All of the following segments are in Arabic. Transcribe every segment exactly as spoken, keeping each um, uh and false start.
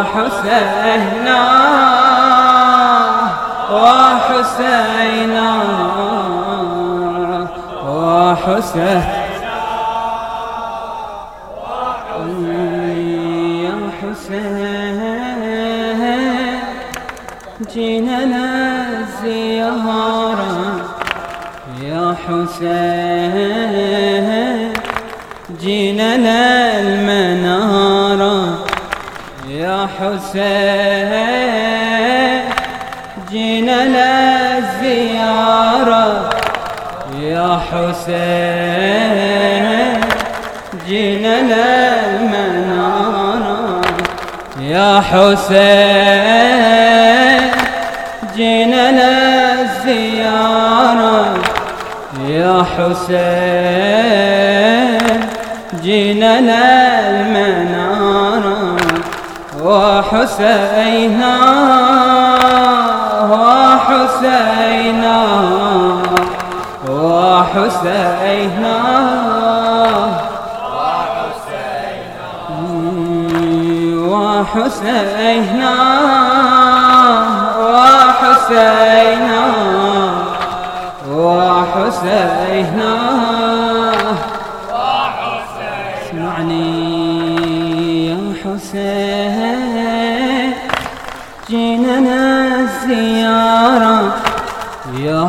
وحسينا وحسينا وحسينا يا حسين جينا للزيارة يا حسين جينا للمنارة يا حسين جينا للزيارة يا حسين جينا للمنارة يا حسين جينا للزيارة يا حسين جينا للمنارة وحسينا وحسينا وحسينا وحسينا وحسينا وحسينا اسمعني يا حسين جينا الزيارة يا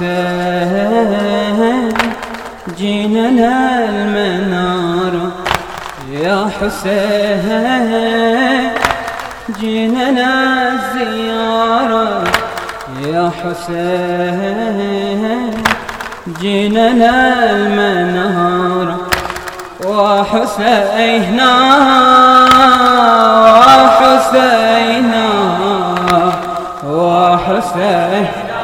حسين جينا للمنارة يا حسين جينا للزيارة يا حسين جينا للمنارة وحسينا وحسينا وحسينا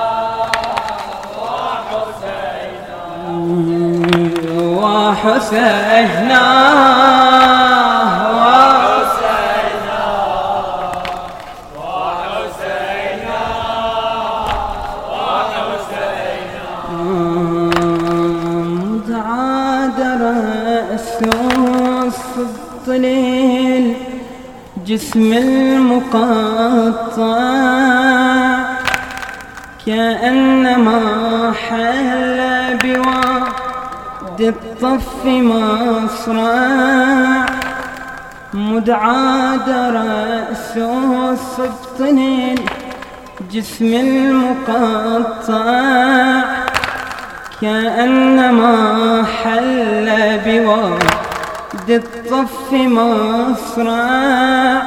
وحسينا طليل جسم المقطع كأنما حل بواد الطف مصرع مدعاد رأسه السبطين جسم المقطع كأنما حل بواد الطف مصرع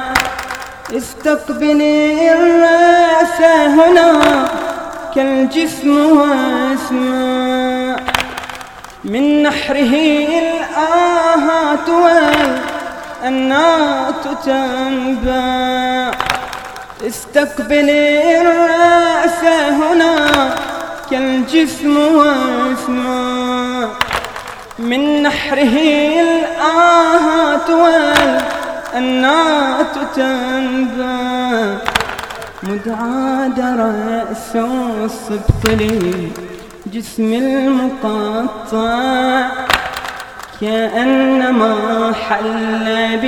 استقبلي الرأس هنا كالجسم واسمع من نحره الآهات والأنات تنبع استقبلي الرأس هنا كالجسم واسمع من نحره الآهات والأنات تنبع مدعاد رأسه السبط لجسم المقطع كأنما حل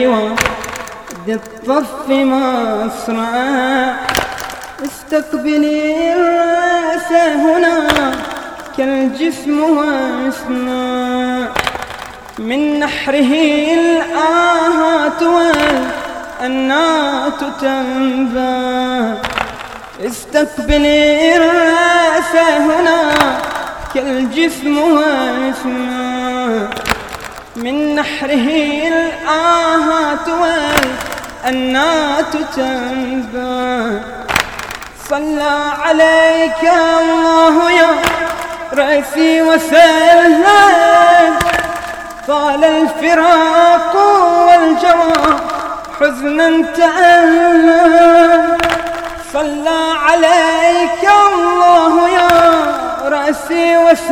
بواد الطف مصرع استقبلي الرأس هنا كالجسم واسمع من نحره الآهات والأنات تنبع استقبلي الرأس هنا كالجسم واسمع من نحره الآهات والأنات تنبع صلى عليك الله يا رأسي وسلم طال الفراق والجوى حزنا تألم صلى عليك الله يا رأسي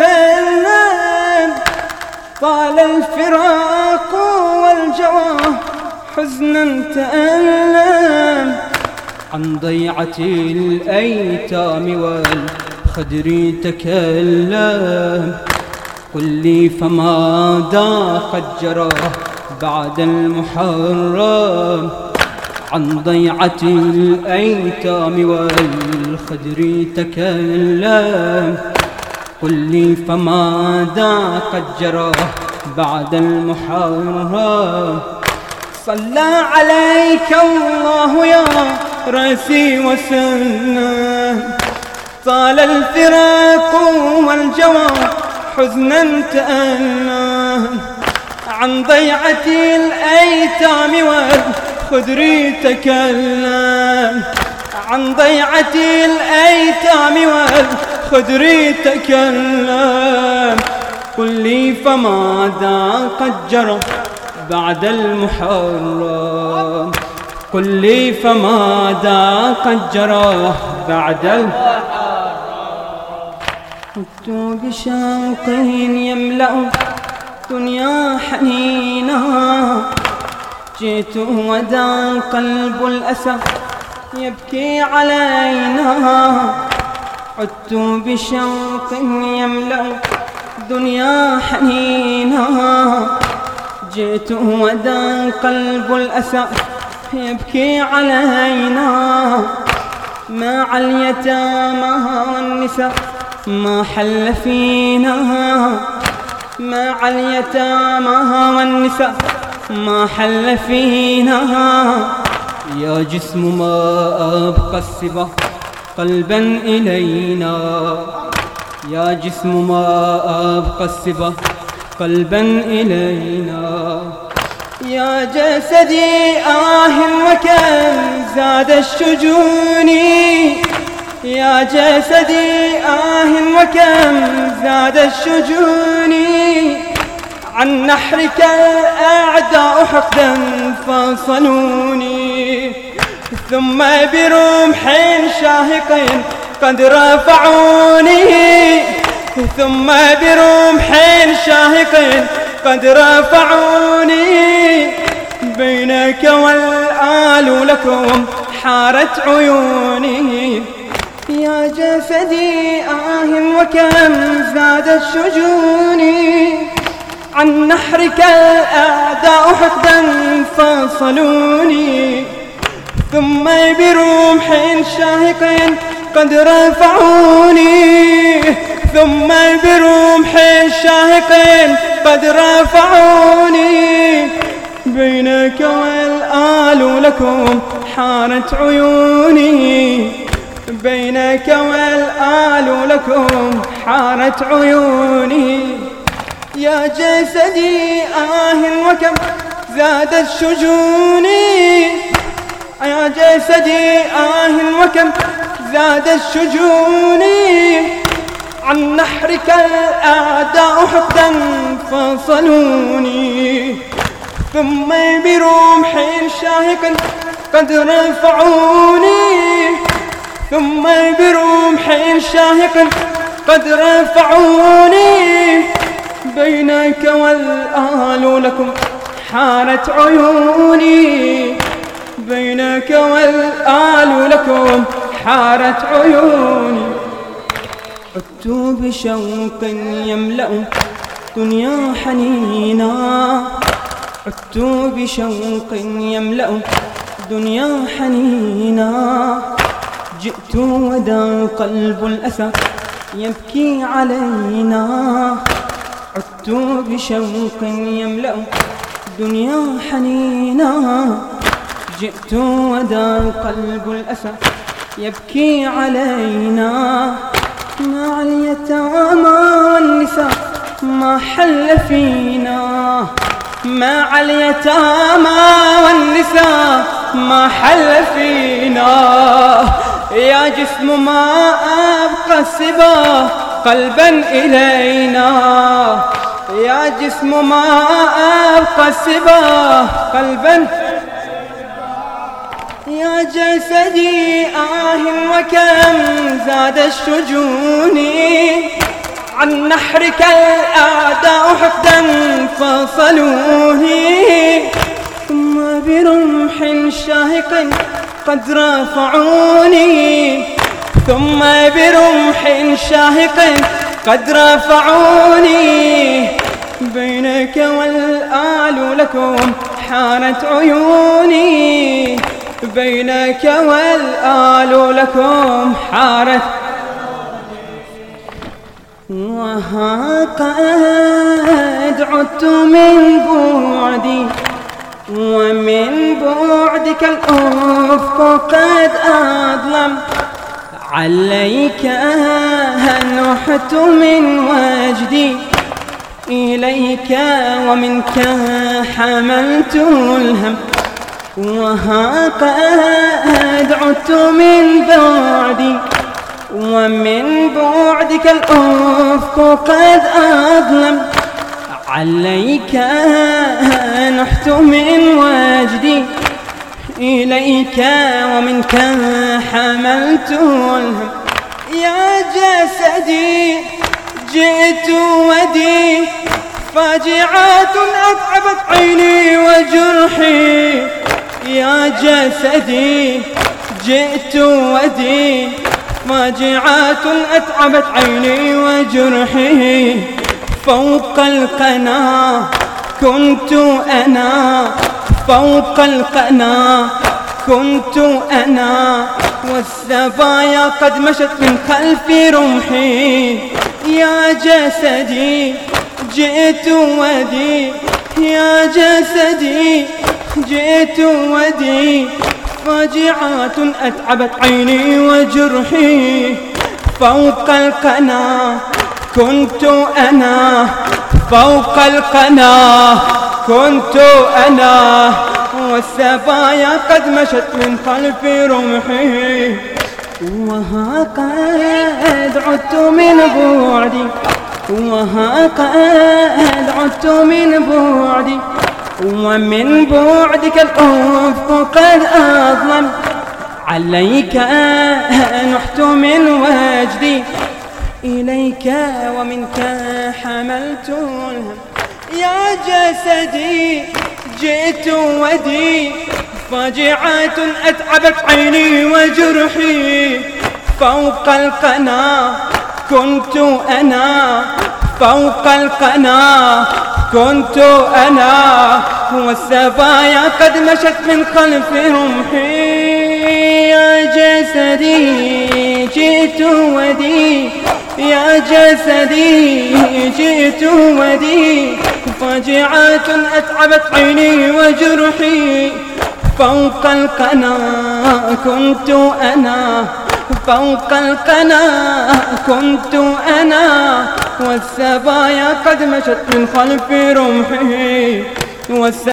وسلم طال الفراق والجوى حزنا تألم عن ضيعة الأيتام والخدر تكلم قل لي فما ضاقت جراه بعد المحرم عن ضيعة الأيتام والخدر تكلم. قل لي فماذا قد جرى بعد المحرم؟ صلى عليك الله يا راسي وسلم. طال الفراق والجوى حزنا تألم. عن ضيعة الأيتام والخدر تكلم. عن ضيعة الأيتام والخدر تكلم. قل لي فماذا قد جرى بعد المحرم؟ قل لي فماذا قد جرى بعد المحرم؟ عدت بشوق يملأ دنيا حنينا. جئت ودا قلب الأسى يبكي علينا. عدت بشوق يملأ دنيا حنينا. جئت ودا قلب الأسى يبكي علينا. مع اليتامى والنساء ما حل فينا. مع اليتامى والنساء ما حل فينا. يا جسم ما أبقى الصبا قلبا إلينا. يا جسم ما أبقى الصبا قلبا إلينا. يا جسدي آه وكم زاد الشجون. يا جسدي آه وكم زاد الشجون. عن نحرك الأعداء حقدا فصلوني. ثم برمح شاهق قد رفعوني. ثم برمح شاهق قد رفعوني. بينك والآل لكم حارت عيوني. يا جسدي آه وكم زاد الشجون. عن نحرك الأعداء حقدا فصلوني. ثم برمح شاهق قد رفعوني. ثم برمح شاهق قد رفعوني. بينك والآل لكم حارت عيوني. بينك والآل لكم حارت عيوني. يا جسدي آه وكم زاد الشجون. يا جسدي آه وكم زاد الشجون. عن نحرك الأعداء حقدا فصلوني. ثم برمح شاهق قد رفعوني. ثم برمح شاهق قد رفعوني. بينك والآل لكم حارت عيوني. بينك والآل لكم حارت عيوني. عدت بشوق يملأ دنيا حنينا. عدت بشوق يملأ دنيا حنينا. جئت ودا قلب الأسى يبكي علينا. عدت بشوق يملأ دنيا حنينا. جئت ودا قلب الأسى يبكي علينا. مع اليتامى والنساء ما حل فينا. مع اليتامى والنساء ما حل فينا. يا جسم ما أبقى الصبا قلبا إلينا. يا جسم ما أبقى الصبا قلبا. يا جسدي آه وكم زاد الشجون. عن نحرك الأعداء حقدا فصلوني. ثم برمح شاهق قد رفعوني. ثم برمح شاهق قد رفعوني. بينك والآل لكم حارت عيوني. بينك والآل لكم حارت، وها قد عدت من بعدي ومن بعدك الأفق قد أظلم، عليك نحت من وجدي إليك ومنك حملت الهم، وها قد عدت من بعدي ومن بعدك الأفق قد أظلم، عليك نحت من وجدي إليك ومنك حملت الهم. يا جسدي جئت ودي فاجعات أتعبت عيني وجرحي، يا جسدي جئت ودي فاجعات أتعبت عيني وجرحي، فوق القنا كنت أنا، فوق القنا كنت أنا، والسبايا قد مشت من خلف رمحي، يا جسدي جئت ودي، يا جسدي جئت ودي فاجعات أتعبت عيني وجرحي، فوق القنا كنت أنا، فوق القنا كنت أنا، والسبايا قد مشت من خلف رمحي، وها قد عدت من بعدي، وها قد عدت من بعدي ومن بعدك الأفق قد أظلم، عليك نحت من وجدي إليك ومنك حملت الهم. يا جسدي جئت ودي فاجعات أتعبت عيني وجرحي، فوق القنا كنت أنا، فوق القنا كنت أنا، والسبايا قد مشت من خلف رمحي، يا جسدي جئت ودي، يا جسدي جئت ودي فاجعات أتعبت عيني وجرحي، فوق القنا كنت أنا، فوق القنا كنت أنا، والسبايا قد مشت من خلف رمحي.